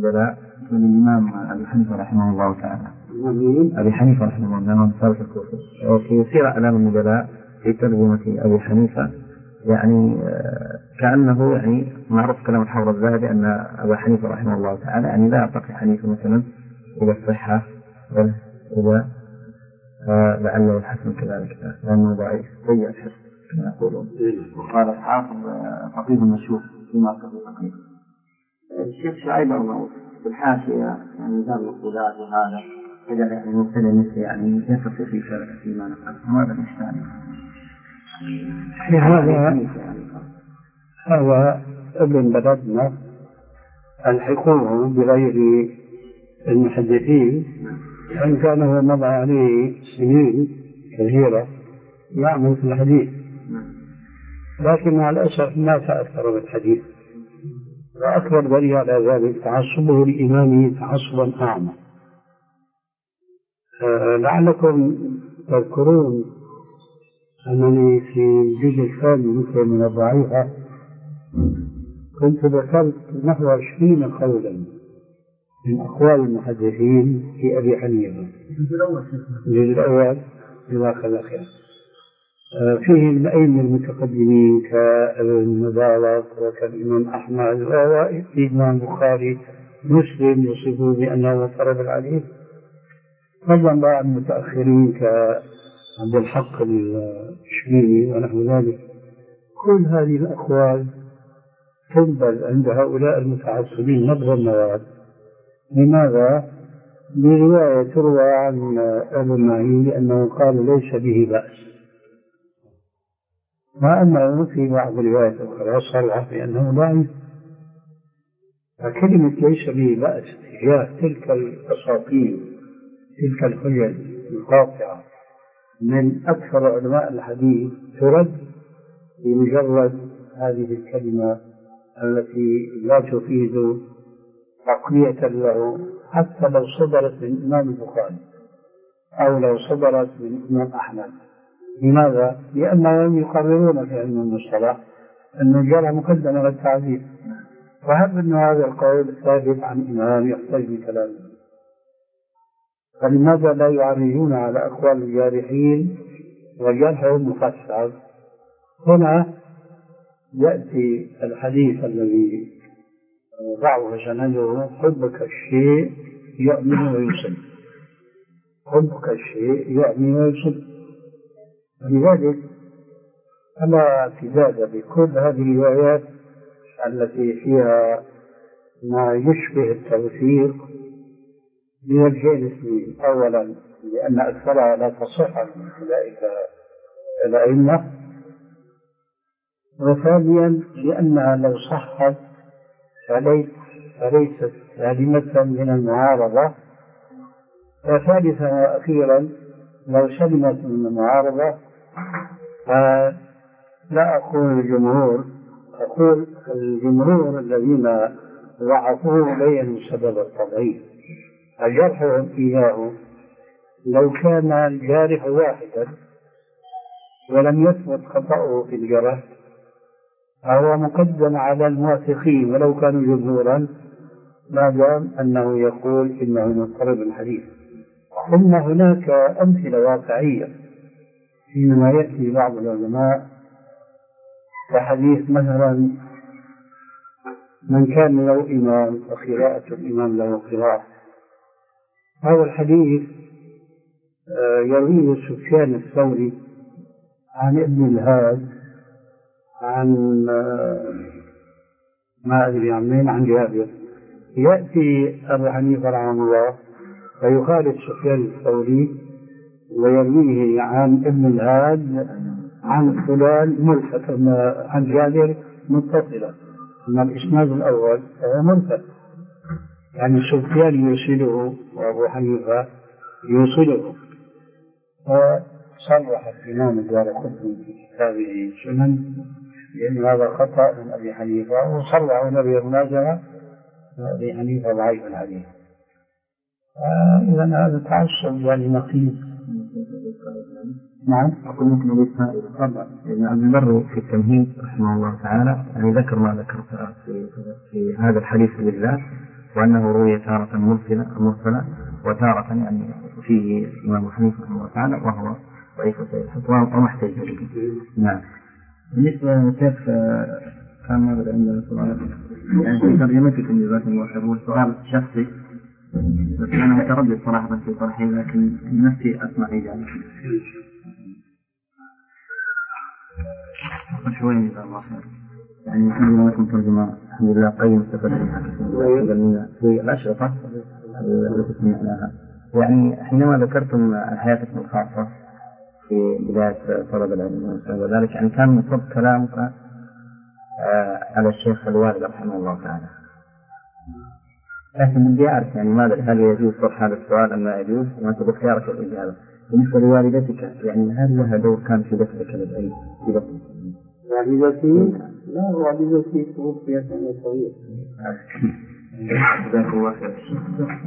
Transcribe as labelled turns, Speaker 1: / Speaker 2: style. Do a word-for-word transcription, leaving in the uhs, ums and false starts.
Speaker 1: النبلاء الإمام أبي حنيفة رحمه الله تعالى. أبي حنيفة رحمه الله تعالى صالح الكوفي، وفي سيرة أعلام النبلاء في ترجمة أبي حنيفة يعني كأنه يعني معروف كلام الحافظ الذهبي أن أبا حنيفة رحمه الله تعالى يعني لا يعتقد حنيفة مثلا إلى الصحة ولا إلى آه لعله الحسن كذلك لأنه ضعيف سيء الحفظ كما يقولون. وقال الحافظ فقيه مشهور فيما قبل فقيه. الشيخ شعيب أرناؤوط في الحاشية يعني دار المقولات وهذا بدأ يعني مبتدئ مثل يعني يصف في شركة فيما نفعل هذا الإشكال.
Speaker 2: هذا هذا ابن بلدنا الحقوق بغير المحدثين، وإن كان هو مضى عليه سنين كثيرة يعمل في الحديث، لكن مع الأسف ما تأثر بالحديث، وأكبر دليل على ذلك تعصبه لإمامه تعصبا أعمى. أه لعلكم تذكرون أنني في الجزء الثاني مثل من الضعيفة كنت ذكرت نحو عشرين قولا من أقوال المحدثين في أبي حنيفة. الجزء الأول إلى الأخير فيه من أئمة المتقدمين كابن مبارك وكالإمام أحمد والإمام البخاري مسلم يصفه بأنه مضطرب الحديث، فضلا بقى عن المتأخرين كعبد الحق الشبيبي ونحو ذلك. كل هذه الأقوال تنبذ عند هؤلاء المتعصبين نبذ النواب. لماذا؟ برواية تروى عن أبو معين لأنه قال ليس به بأس، مع أنه في بعض الروايات الأخرى صرح بأنه ضعيف. فكلمة ليس به بأس تجاه تلك الأساطير تلك الحجج القاطعة من أكثر علماء الحديث ترد بمجرد هذه الكلمة التي لا تفيد تقوية له، حتى لو صدرت من الإمام البخاري أو لو صدرت من الإمام أحمد. لماذا؟ لأنهم يقررون في علم المصطلح أن الجرح مقدم على التعديل، وهب أن هذا القول ثابت عن إمام يحتج بكلامه، فلماذا لا يعرجون على أقوال الجارحين وجرحهم مفسر؟ هنا يأتي الحديث الذي ضعه سنده حبك الشيء يؤمن ويصب، حبك الشيء يؤمن ويصب. لذلك أنا اعتداد بكل هذه الروايات التي فيها ما يشبه التوثيق بوجهين اثنين: أولا لأن أكثرها لا تصح من أولئك الأئمة، وثانيا لأنها لو صحت فليست سالمة من المعارضة، وثالثا وأخيرا لو سلمت من المعارضة فلا أقول الجمهور، أقول الجمهور الذين ضعفوه بينوا سبب التضعيف. فجرحهم إياه لو كان الجارح واحدا ولم يثبت خطأه في الجرح فهو مقدم على الموافقين ولو كانوا جمهورا، ما دام أنه يقول إنه مضطرب الحديث. ثم هناك أمثلة واقعية حينما يأتي بعض العلماء كحديث مثلا من كان له إمام وقراءة الإمام له قراءة. هذا الحديث يرويه سفيان الثوري عن ابن الهاد عن ما أدري عن مين عن جابر. يأتي أبو حنيفة رحمه الله فيخالف سفيان الثوري ويرويه عن ابن الهاد عن فلان مرسل عن جابر متصلا، أما الإسناد الأول فهو مرسل، يعني سفيان يوصله وأبو حنيفة يوصله. فصرح الإمام الدارقطني في كتابه سنن لأن هذا خطأ من أبي حنيفة، وصرح نبي المنازعة أبي حنيفة ضعيف الحديث. إذا هذا تعصب يعني نقيض.
Speaker 1: نعم. أقول لك نبي فائدة طبعا، لأن أبي بر في التمهيد رحمه الله تعالى يعني ذكر ما ذكر في, في هذا الحديث بالذات، وأنه روي تارة مرسلة مرسلة وتارة يعني فيه الإمام حنيفة رحمه الله تعالى وهو ضعيف الحفظ ومحتاج به. نعم. بالنسبة للشيخ كان ماذا عندنا سؤال يعني في ترجمتكم جزاكم الله خير، هو سؤال شخصي بس أنا متردد صراحة في طرحي لكن نفسي أسمع إجابة. شوي جزاك الله خير. يعني الحمد لله لكم ترجمة الحمد لله قيم استفدنا في الأشرطة التي سمعناها. يعني حينما ذكرتم حياتكم الخاصة في بداية طلب العلم وذلك يعني كان مصب كلامك على الشيخ الوالد رحمه الله تعالى، لكن بدي أعرف يعني ماذا هل يجوز طرح هذا السؤال أم لا يجوز وأنت بخيارك الإجابة. بالنسبة لوالدتك يعني هل لها دور كان في دخلك للعلم؟
Speaker 2: والدتي لا والدتي توفيت وأنا صغير.
Speaker 1: جزاك الله خير.